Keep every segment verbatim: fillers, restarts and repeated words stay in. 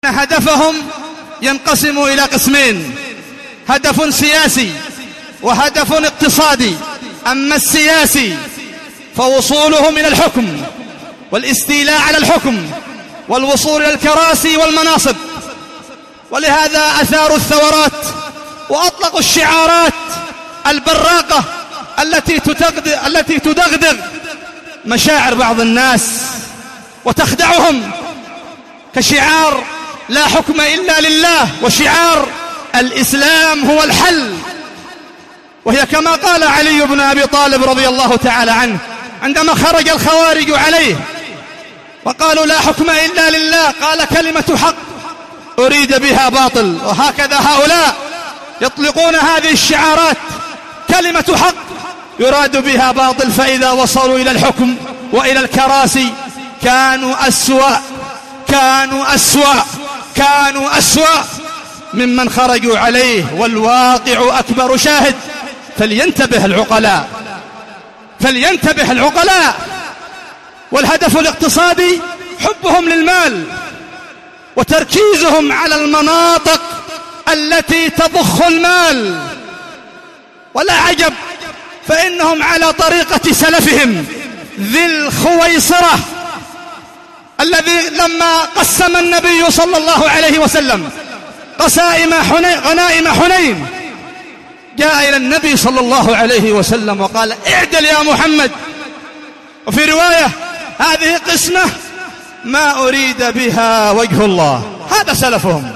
هدفهم ينقسم إلى قسمين: هدف سياسي وهدف اقتصادي. أما السياسي فوصولهم إلى الحكم والاستيلاء على الحكم والوصول إلى الكراسي والمناصب، ولهذا أثاروا الثورات وأطلقوا الشعارات البراقة التي تدغدغ, التي تدغدغ مشاعر بعض الناس وتخدعهم، كشعار لا حكم إلا لله وشعار الإسلام هو الحل. وهي كما قال علي بن أبي طالب رضي الله تعالى عنه عندما خرج الخوارج عليه وقالوا لا حكم إلا لله، قال كلمة حق أريد بها باطل. وهكذا هؤلاء يطلقون هذه الشعارات، كلمة حق يراد بها باطل، فإذا وصلوا إلى الحكم وإلى الكراسي كانوا أسوأ كانوا أسوأ كانوا أسوأ ممن خرجوا عليه. والواقع أكبر شاهد. فلينتبه العقلاء فلينتبه العقلاء والهدف الاقتصادي حبهم للمال وتركيزهم على المناطق التي تضخ المال. ولا عجب، فإنهم على طريقة سلفهم ذي الخويصرة الذي لما قسم النبي صلى الله عليه وسلم قسائم حنين غنائم حنين جاء إلى النبي صلى الله عليه وسلم وقال اعدل يا محمد، وفي رواية هذه قسمة ما أريد بها وجه الله. هذا سلفهم،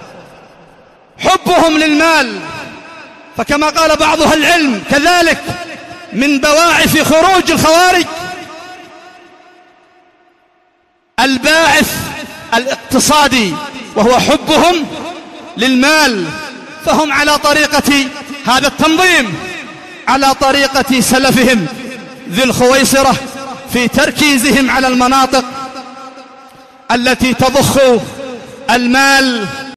حبهم للمال. فكما قال بعض أهل العلم كذلك من بواعث خروج الخوارج الباعث الاقتصادي وهو حبهم للمال، فهم على طريقة هذا التنظيم، على طريقة سلفهم ذي الخويصرة في تركيزهم على المناطق التي تضخ المال